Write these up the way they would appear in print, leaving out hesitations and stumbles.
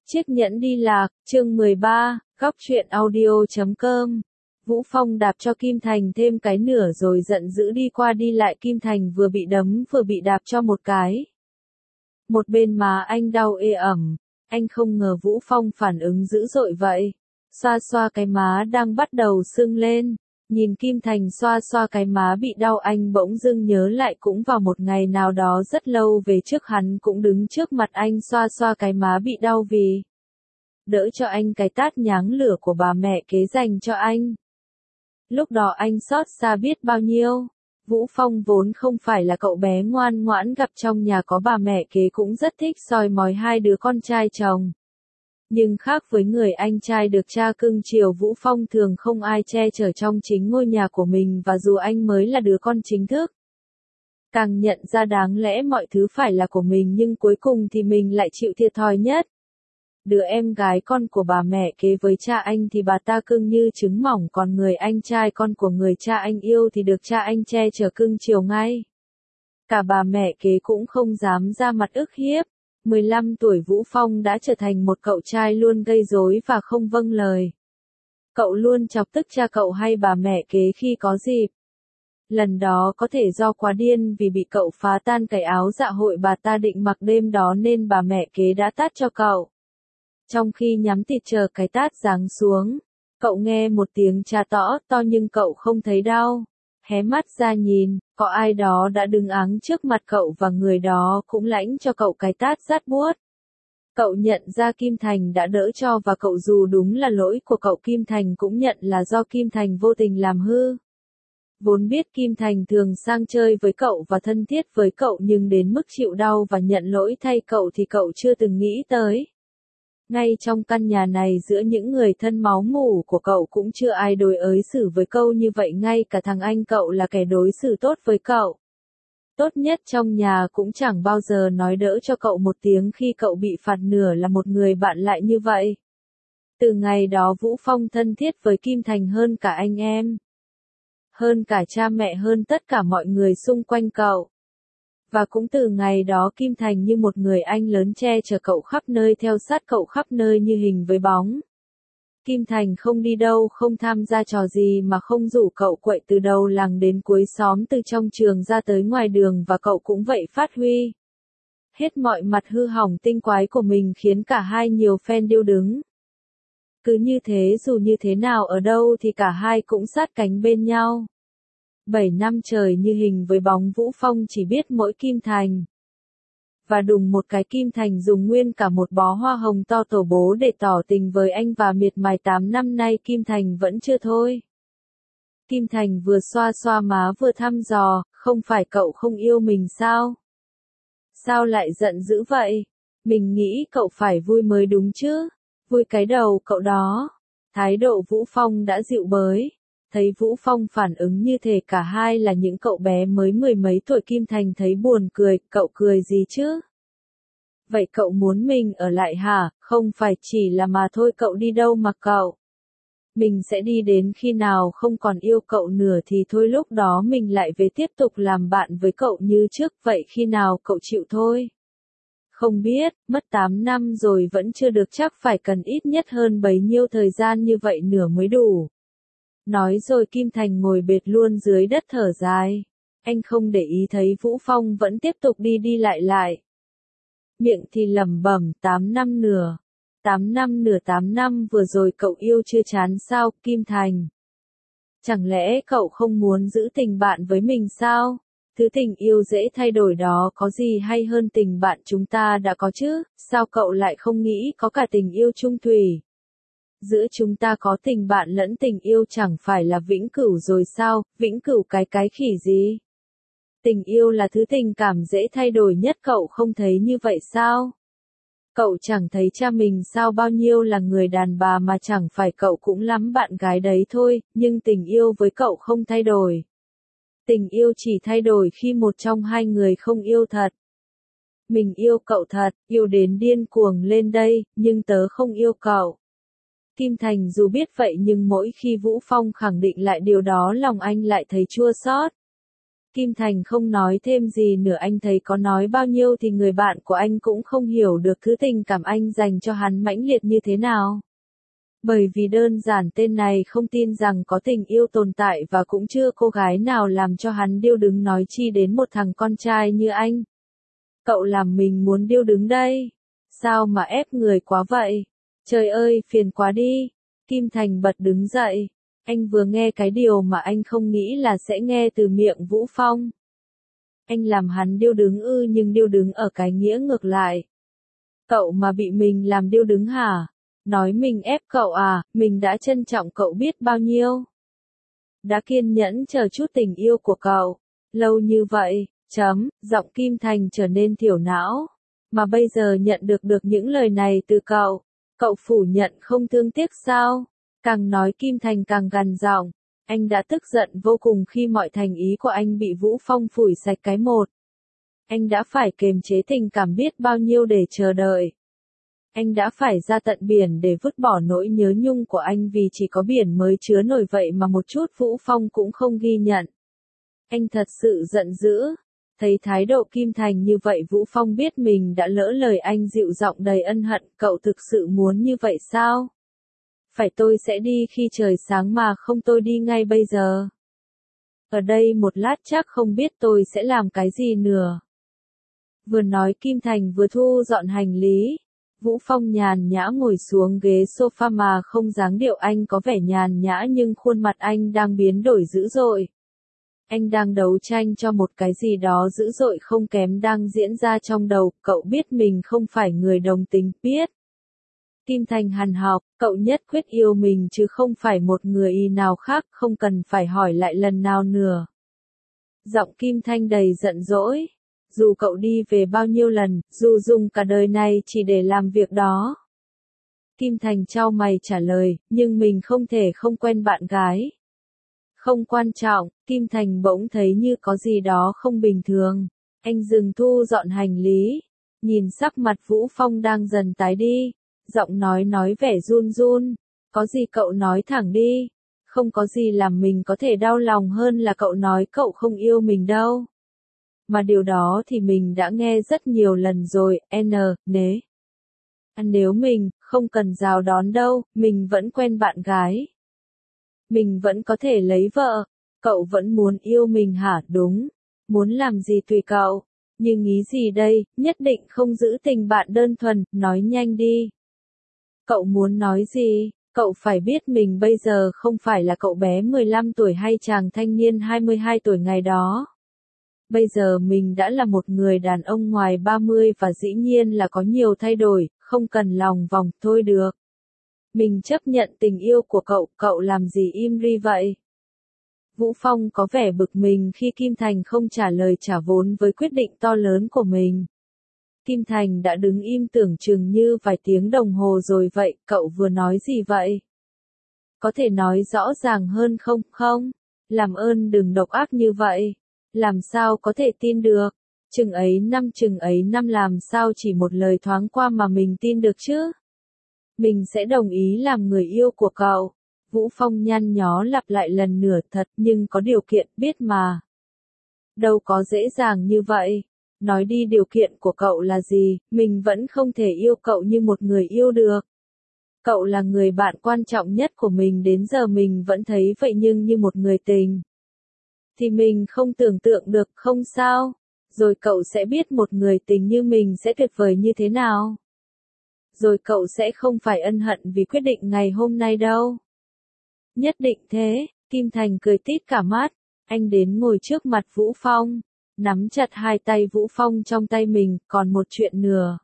Chiếc nhẫn đi lạc, chương 13, góc truyện audio.com. Vũ Phong đạp cho Kim Thành thêm cái nửa rồi giận dữ đi qua đi lại. Kim Thành vừa bị đấm vừa bị đạp cho một cái. Một bên má anh đau ê ẩm, anh không ngờ Vũ Phong phản ứng dữ dội vậy. Xoa xoa cái má đang bắt đầu sưng lên. Nhìn Kim Thành xoa xoa cái má bị đau, anh bỗng dưng nhớ lại cũng vào một ngày nào đó rất lâu về trước hắn cũng đứng trước mặt anh xoa xoa cái má bị đau vì đỡ cho anh cái tát nháng lửa của bà mẹ kế dành cho anh. Lúc đó anh xót xa biết bao nhiêu. Vũ Phong vốn không phải là cậu bé ngoan ngoãn, gặp trong nhà có bà mẹ kế cũng rất thích soi mói hai đứa con trai chồng. Nhưng khác với người anh trai được cha cưng chiều, Vũ Phong thường không ai che chở trong chính ngôi nhà của mình, và dù anh mới là đứa con chính thức, càng nhận ra đáng lẽ mọi thứ phải là của mình, nhưng cuối cùng thì mình lại chịu thiệt thòi nhất. Đứa em gái con của bà mẹ kế với cha anh thì bà ta cưng như trứng mỏng, còn người anh trai con của người cha anh yêu thì được cha anh che chở cưng chiều ngay. Cả bà mẹ kế cũng không dám ra mặt ức hiếp. 15 tuổi Vũ Phong đã trở thành một cậu trai luôn gây rối và không vâng lời. Cậu luôn chọc tức cha cậu hay bà mẹ kế khi có dịp. Lần đó có thể do quá điên vì bị cậu phá tan cái áo dạ hội bà ta định mặc đêm đó nên bà mẹ kế đã tát cho cậu. Trong khi nhắm tịt chờ cái tát giáng xuống, cậu nghe một tiếng chà to nhưng cậu không thấy đau. Hé mắt ra nhìn, có ai đó đã đứng áng trước mặt cậu và người đó cũng lãnh cho cậu cái tát rát buốt. Cậu nhận ra Kim Thành đã đỡ cho, và cậu dù đúng là lỗi của cậu, Kim Thành cũng nhận là do Kim Thành vô tình làm hư. Vốn biết Kim Thành thường sang chơi với cậu và thân thiết với cậu, nhưng đến mức chịu đau và nhận lỗi thay cậu thì cậu chưa từng nghĩ tới. Ngay trong căn nhà này, giữa những người thân máu mủ của cậu cũng chưa ai đối xử với cậu như vậy, ngay cả thằng anh cậu là kẻ đối xử tốt với cậu. Tốt nhất trong nhà cũng chẳng bao giờ nói đỡ cho cậu một tiếng khi cậu bị phạt, nửa là một người bạn lại như vậy. Từ ngày đó Vũ Phong thân thiết với Kim Thành hơn cả anh em, hơn cả cha mẹ, hơn tất cả mọi người xung quanh cậu. Và cũng từ ngày đó Kim Thành như một người anh lớn che chở cậu khắp nơi, theo sát cậu khắp nơi như hình với bóng. Kim Thành không đi đâu, không tham gia trò gì mà không rủ cậu quậy từ đầu làng đến cuối xóm, từ trong trường ra tới ngoài đường, và cậu cũng vậy, phát huy hết mọi mặt hư hỏng tinh quái của mình khiến cả hai nhiều fan điêu đứng. Cứ như thế, dù như thế nào ở đâu thì cả hai cũng sát cánh bên nhau. 7 năm trời như hình với bóng, Vũ Phong chỉ biết mỗi Kim Thành. Và đùng một cái, Kim Thành dùng nguyên cả một bó hoa hồng to tổ bố để tỏ tình với anh, và miệt mài 8 năm nay Kim Thành vẫn chưa thôi. Kim Thành vừa xoa xoa má vừa thăm dò, không phải cậu không yêu mình sao? Sao lại giận dữ vậy? Mình nghĩ cậu phải vui mới đúng chứ? Vui cái đầu cậu đó. Thái độ Vũ Phong đã dịu bới. Thấy Vũ Phong phản ứng như thể cả hai là những cậu bé mới mười mấy tuổi, Kim Thành thấy buồn cười. Cậu cười gì chứ? Vậy cậu muốn mình ở lại hả? Không phải chỉ là mà thôi, cậu đi đâu mà cậu? Mình sẽ đi đến khi nào không còn yêu cậu nữa thì thôi, lúc đó mình lại về tiếp tục làm bạn với cậu như trước, vậy khi nào cậu chịu thôi? Không biết, mất 8 năm rồi vẫn chưa được, chắc phải cần ít nhất hơn bấy nhiêu thời gian như vậy nữa mới đủ. Nói rồi Kim Thành ngồi bệt luôn dưới đất thở dài. Anh không để ý thấy Vũ Phong vẫn tiếp tục đi đi lại lại. Miệng thì lẩm bẩm, 8 năm nữa. 8 năm nữa, 8 năm vừa rồi cậu yêu chưa chán sao, Kim Thành? Chẳng lẽ cậu không muốn giữ tình bạn với mình sao? Thứ tình yêu dễ thay đổi đó có gì hay hơn tình bạn chúng ta đã có chứ? Sao cậu lại không nghĩ có cả tình yêu chung thủy? Giữa chúng ta có tình bạn lẫn tình yêu chẳng phải là vĩnh cửu rồi sao? Vĩnh cửu cái khỉ gì? Tình yêu là thứ tình cảm dễ thay đổi nhất, cậu không thấy như vậy sao? Cậu chẳng thấy cha mình sao, bao nhiêu là người đàn bà mà chẳng phải cậu cũng lắm bạn gái đấy thôi, nhưng tình yêu với cậu không thay đổi. Tình yêu chỉ thay đổi khi một trong hai người không yêu thật. Mình yêu cậu thật, yêu đến điên cuồng lên đây, nhưng tớ không yêu cậu. Kim Thành dù biết vậy nhưng mỗi khi Vũ Phong khẳng định lại điều đó, lòng anh lại thấy chua xót. Kim Thành không nói thêm gì nữa, anh thấy có nói bao nhiêu thì người bạn của anh cũng không hiểu được thứ tình cảm anh dành cho hắn mãnh liệt như thế nào. Bởi vì đơn giản tên này không tin rằng có tình yêu tồn tại và cũng chưa cô gái nào làm cho hắn điêu đứng nói chi đến một thằng con trai như anh. Cậu làm mình muốn điêu đứng đây. Sao mà ép người quá vậy? Trời ơi, phiền quá đi. Kim Thành bật đứng dậy. Anh vừa nghe cái điều mà anh không nghĩ là sẽ nghe từ miệng Vũ Phong. Anh làm hắn điêu đứng ư, nhưng điêu đứng ở cái nghĩa ngược lại. Cậu mà bị mình làm điêu đứng hả? Nói mình ép cậu à, mình đã trân trọng cậu biết bao nhiêu. Đã kiên nhẫn chờ chút tình yêu của cậu. Lâu như vậy, giọng Kim Thành trở nên thiểu não. Mà bây giờ nhận được những lời này từ cậu. Cậu phủ nhận không thương tiếc sao? Càng nói Kim Thành càng gằn giọng. Anh đã tức giận vô cùng khi mọi thành ý của anh bị Vũ Phong phủi sạch cái một. Anh đã phải kiềm chế tình cảm biết bao nhiêu để chờ đợi. Anh đã phải ra tận biển để vứt bỏ nỗi nhớ nhung của anh vì chỉ có biển mới chứa nổi vậy mà một chút Vũ Phong cũng không ghi nhận. Anh thật sự giận dữ. Thấy thái độ Kim Thành như vậy Vũ Phong biết mình đã lỡ lời, anh dịu giọng đầy ân hận. Cậu thực sự muốn như vậy sao? Phải tôi sẽ đi khi trời sáng mà không tôi đi ngay bây giờ. Ở đây một lát chắc không biết tôi sẽ làm cái gì nữa. Vừa nói Kim Thành vừa thu dọn hành lý. Vũ Phong nhàn nhã ngồi xuống ghế sofa mà không dáng điệu, anh có vẻ nhàn nhã nhưng khuôn mặt anh đang biến đổi dữ dội. Anh đang đấu tranh cho một cái gì đó dữ dội không kém đang diễn ra trong đầu. Cậu biết mình không phải người đồng tính, biết. Kim Thành hằn học, cậu nhất quyết yêu mình chứ không phải một người nào khác, không cần phải hỏi lại lần nào nữa. Giọng Kim Thanh đầy giận dỗi. Dù cậu đi về bao nhiêu lần, dù dùng cả đời này chỉ để làm việc đó. Kim Thành chau mày trả lời, nhưng mình không thể không quen bạn gái. Không quan trọng, Kim Thành bỗng thấy như có gì đó không bình thường. Anh dừng thu dọn hành lý. Nhìn sắc mặt Vũ Phong đang dần tái đi. Giọng nói vẻ run run. Có gì cậu nói thẳng đi. Không có gì làm mình có thể đau lòng hơn là cậu nói cậu không yêu mình đâu. Mà điều đó thì mình đã nghe rất nhiều lần rồi, nếu mình không cần rào đón đâu, mình vẫn quen bạn gái. Mình vẫn có thể lấy vợ. Cậu vẫn muốn yêu mình hả? Đúng. Muốn làm gì tùy cậu. Nhưng ý gì đây, nhất định không giữ tình bạn đơn thuần, nói nhanh đi. Cậu muốn nói gì? Cậu phải biết mình bây giờ không phải là cậu bé 15 tuổi hay chàng thanh niên 22 tuổi ngày đó. Bây giờ mình đã là một người đàn ông ngoài 30 và dĩ nhiên là có nhiều thay đổi, không cần lòng vòng, thôi được. Mình chấp nhận tình yêu của cậu làm gì im ri vậy? Vũ Phong có vẻ bực mình khi Kim Thành không trả lời trả vốn với quyết định to lớn của mình. Kim Thành đã đứng im tưởng chừng như vài tiếng đồng hồ rồi vậy, cậu vừa nói gì vậy? Có thể nói rõ ràng hơn không? Không, làm ơn đừng độc ác như vậy. Làm sao có thể tin được? Chừng ấy năm làm sao chỉ một lời thoáng qua mà mình tin được chứ? Mình sẽ đồng ý làm người yêu của cậu. Vũ Phong nhăn nhó lặp lại lần nữa, thật, nhưng có điều kiện, biết mà. Đâu có dễ dàng như vậy. Nói đi, điều kiện của cậu là gì? Mình vẫn không thể yêu cậu như một người yêu được. Cậu là người bạn quan trọng nhất của mình, đến giờ mình vẫn thấy vậy, nhưng như một người tình thì mình không tưởng tượng được, không sao. Rồi cậu sẽ biết một người tình như mình sẽ tuyệt vời như thế nào. Rồi cậu sẽ không phải ân hận vì quyết định ngày hôm nay đâu. Nhất định thế. Kim Thành cười tít cả mắt. Anh đến ngồi trước mặt Vũ Phong, nắm chặt hai tay Vũ Phong trong tay mình. Còn một chuyện nữa.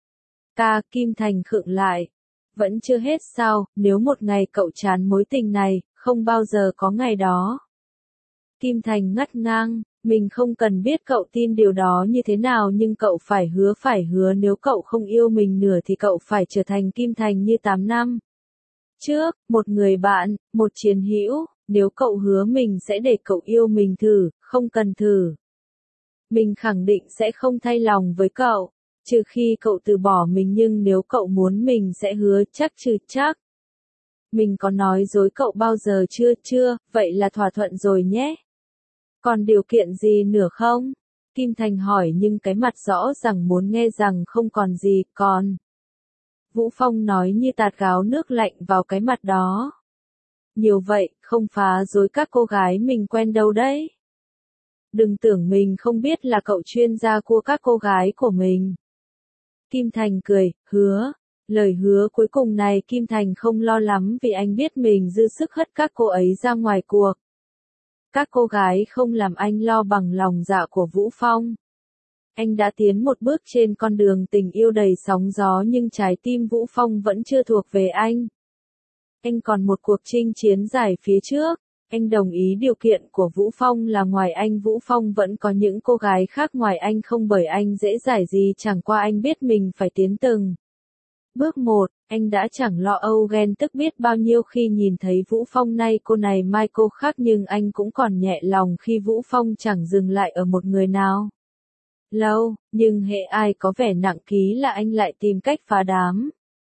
Kim Thành khựng lại. Vẫn chưa hết sao? Nếu một ngày cậu chán mối tình này, không bao giờ có ngày đó. Kim Thành ngắt ngang. Mình không cần biết cậu tin điều đó như thế nào, nhưng cậu phải hứa nếu cậu không yêu mình nữa thì cậu phải trở thành Kim Thành như 8 năm trước, một người bạn, một chiến hữu. Nếu cậu hứa mình sẽ để cậu yêu mình thử, không cần thử. Mình khẳng định sẽ không thay lòng với cậu, trừ khi cậu từ bỏ mình, nhưng nếu cậu muốn mình sẽ hứa chắc. Mình có nói dối cậu bao giờ chưa? Chưa, vậy là thỏa thuận rồi nhé. Còn điều kiện gì nữa không? Kim Thành hỏi nhưng cái mặt rõ ràng muốn nghe rằng không còn gì, còn. Vũ Phong nói như tạt gáo nước lạnh vào cái mặt đó. Nhiều vậy, không phá rối các cô gái mình quen đâu đấy. Đừng tưởng mình không biết là cậu chuyên gia của các cô gái của mình. Kim Thành cười, hứa. Lời hứa cuối cùng này Kim Thành không lo lắm vì anh biết mình dư sức hất các cô ấy ra ngoài cuộc. Các cô gái không làm anh lo bằng lòng dạ của Vũ Phong. Anh đã tiến một bước trên con đường tình yêu đầy sóng gió nhưng trái tim Vũ Phong vẫn chưa thuộc về anh. Anh còn một cuộc chinh chiến dài phía trước. Anh đồng ý điều kiện của Vũ Phong là ngoài anh Vũ Phong vẫn có những cô gái khác ngoài anh không bởi anh dễ dãi gì chẳng qua anh biết mình phải tiến từng. Bước 1, anh đã chẳng lo âu ghen tức biết bao nhiêu khi nhìn thấy Vũ Phong nay cô này mai cô khác nhưng anh cũng còn nhẹ lòng khi Vũ Phong chẳng dừng lại ở một người nào. Lâu, nhưng hễ ai có vẻ nặng ký là anh lại tìm cách phá đám.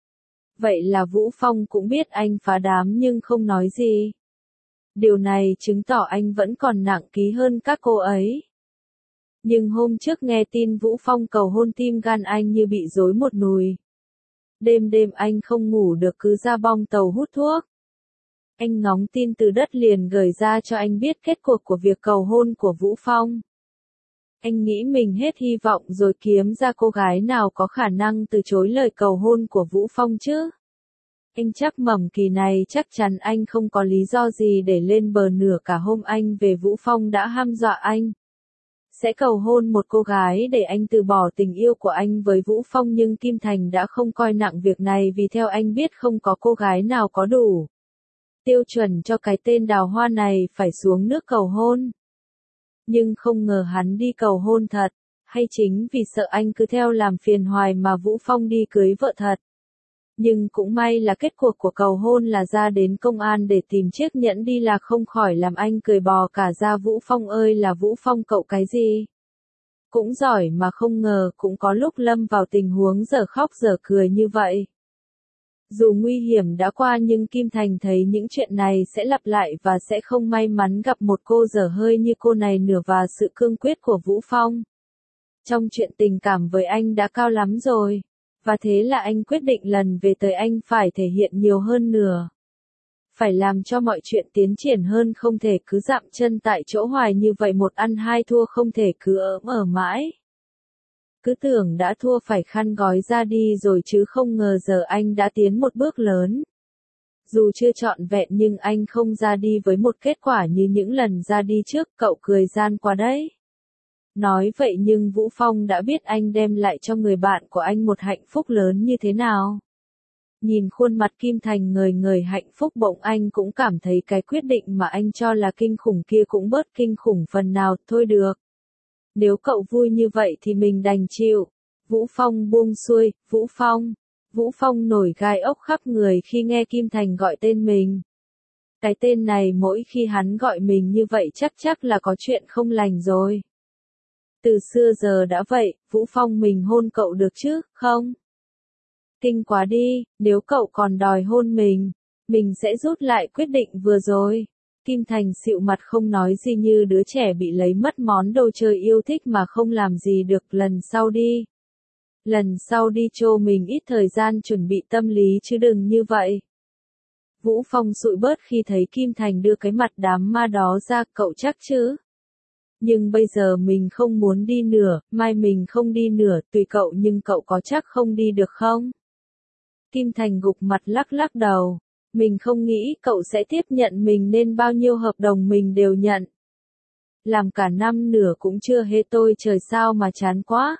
Vậy là Vũ Phong cũng biết anh phá đám nhưng không nói gì. Điều này chứng tỏ anh vẫn còn nặng ký hơn các cô ấy. Nhưng hôm trước nghe tin Vũ Phong cầu hôn tim gan anh như bị rối một nùi. Đêm đêm anh không ngủ được cứ ra bong tàu hút thuốc. Anh ngóng tin từ đất liền gửi ra cho anh biết kết cuộc của việc cầu hôn của Vũ Phong. Anh nghĩ mình hết hy vọng rồi kiếm ra cô gái nào có khả năng từ chối lời cầu hôn của Vũ Phong chứ. Anh chắc mẩm kỳ này chắc chắn anh không có lý do gì để lên bờ nửa cả hôm anh về Vũ Phong đã hăm dọa anh. Sẽ cầu hôn một cô gái để anh từ bỏ tình yêu của anh với Vũ Phong nhưng Kim Thành đã không coi nặng việc này vì theo anh biết không có cô gái nào có đủ tiêu chuẩn cho cái tên đào hoa này phải xuống nước cầu hôn. Nhưng không ngờ hắn đi cầu hôn thật, hay chính vì sợ anh cứ theo làm phiền hoài mà Vũ Phong đi cưới vợ thật. Nhưng cũng may là kết cuộc của cầu hôn là ra đến công an để tìm chiếc nhẫn đi là không khỏi làm anh cười bò cả ra. Vũ Phong ơi là Vũ Phong cậu cái gì? Cũng giỏi mà không ngờ cũng có lúc lâm vào tình huống dở khóc dở cười như vậy. Dù nguy hiểm đã qua nhưng Kim Thành thấy những chuyện này sẽ lặp lại và sẽ không may mắn gặp một cô dở hơi như cô này nữa và sự cương quyết của Vũ Phong. Trong chuyện tình cảm với anh đã cao lắm rồi. Và thế là anh quyết định lần về tới anh phải thể hiện nhiều hơn nữa. Phải làm cho mọi chuyện tiến triển hơn không thể cứ dậm chân tại chỗ hoài như vậy một ăn hai thua không thể cứ ỡm ở mãi. Cứ tưởng đã thua phải khăn gói ra đi rồi chứ không ngờ giờ anh đã tiến một bước lớn. Dù chưa trọn vẹn nhưng anh không ra đi với một kết quả như những lần ra đi trước, cậu cười gian quá đấy. Nói vậy nhưng Vũ Phong đã biết anh đem lại cho người bạn của anh một hạnh phúc lớn như thế nào. Nhìn khuôn mặt Kim Thành ngời ngời hạnh phúc bỗng anh cũng cảm thấy cái quyết định mà anh cho là kinh khủng kia cũng bớt kinh khủng phần nào, thôi được. Nếu cậu vui như vậy thì mình đành chịu. Vũ Phong buông xuôi, Vũ Phong. Vũ Phong nổi gai ốc khắp người khi nghe Kim Thành gọi tên mình. Cái tên này mỗi khi hắn gọi mình như vậy chắc là có chuyện không lành rồi. Từ xưa giờ đã vậy, Vũ Phong mình hôn cậu được chứ, không? Kinh quá đi, nếu cậu còn đòi hôn mình sẽ rút lại quyết định vừa rồi. Kim Thành xịu mặt không nói gì như đứa trẻ bị lấy mất món đồ chơi yêu thích mà không làm gì được. Lần sau đi. Lần sau đi cho mình ít thời gian chuẩn bị tâm lý chứ đừng như vậy. Vũ Phong sụi bớt khi thấy Kim Thành đưa cái mặt đám ma đó ra, cậu chắc chứ? Nhưng bây giờ mình không muốn đi nữa, mai mình không đi nữa, tùy cậu nhưng cậu có chắc không đi được không? Kim Thành gục mặt lắc lắc đầu. Mình không nghĩ cậu sẽ tiếp nhận mình nên bao nhiêu hợp đồng mình đều nhận. Làm cả năm nửa cũng chưa hết tôi trời sao mà chán quá.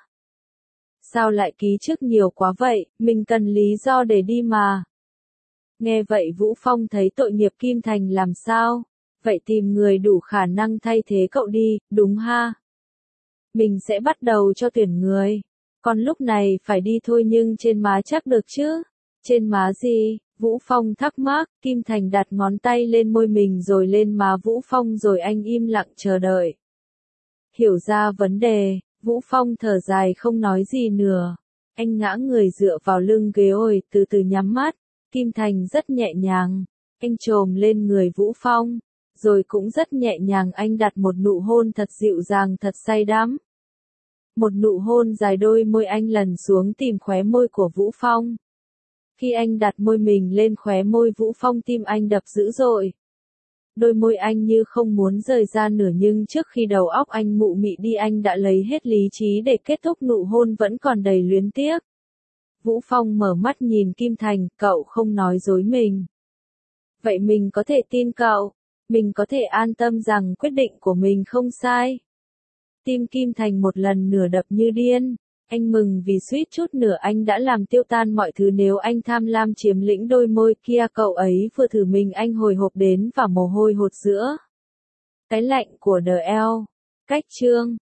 Sao lại ký trước nhiều quá vậy, mình cần lý do để đi mà. Nghe vậy Vũ Phong thấy tội nghiệp Kim Thành làm sao? Vậy tìm người đủ khả năng thay thế cậu đi, đúng ha? Mình sẽ bắt đầu cho tuyển người. Còn lúc này phải đi thôi nhưng trên má chắc được chứ? Trên má gì? Vũ Phong thắc mắc, Kim Thành đặt ngón tay lên môi mình rồi lên má Vũ Phong rồi anh im lặng chờ đợi. Hiểu ra vấn đề, Vũ Phong thở dài không nói gì nữa. Anh ngã người dựa vào lưng ghế ôi, từ từ nhắm mắt. Kim Thành rất nhẹ nhàng. Anh chồm lên người Vũ Phong. Rồi cũng rất nhẹ nhàng anh đặt một nụ hôn thật dịu dàng thật say đắm. Một nụ hôn dài đôi môi anh lần xuống tìm khóe môi của Vũ Phong. Khi anh đặt môi mình lên khóe môi Vũ Phong tim anh đập dữ dội. Đôi môi anh như không muốn rời ra nửa nhưng trước khi đầu óc anh mụ mị đi anh đã lấy hết lý trí để kết thúc nụ hôn vẫn còn đầy luyến tiếc. Vũ Phong mở mắt nhìn Kim Thành, cậu không nói dối mình. Vậy mình có thể tin cậu, mình có thể an tâm rằng quyết định của mình không sai. Tim Kim Thành một lần nửa đập như điên. Anh mừng vì suýt chút nữa anh đã làm tiêu tan mọi thứ nếu anh tham lam chiếm lĩnh đôi môi kia cậu ấy vừa thử mình anh hồi hộp đến và mồ hôi hột giữa. Cái lạnh của The L. Cách chương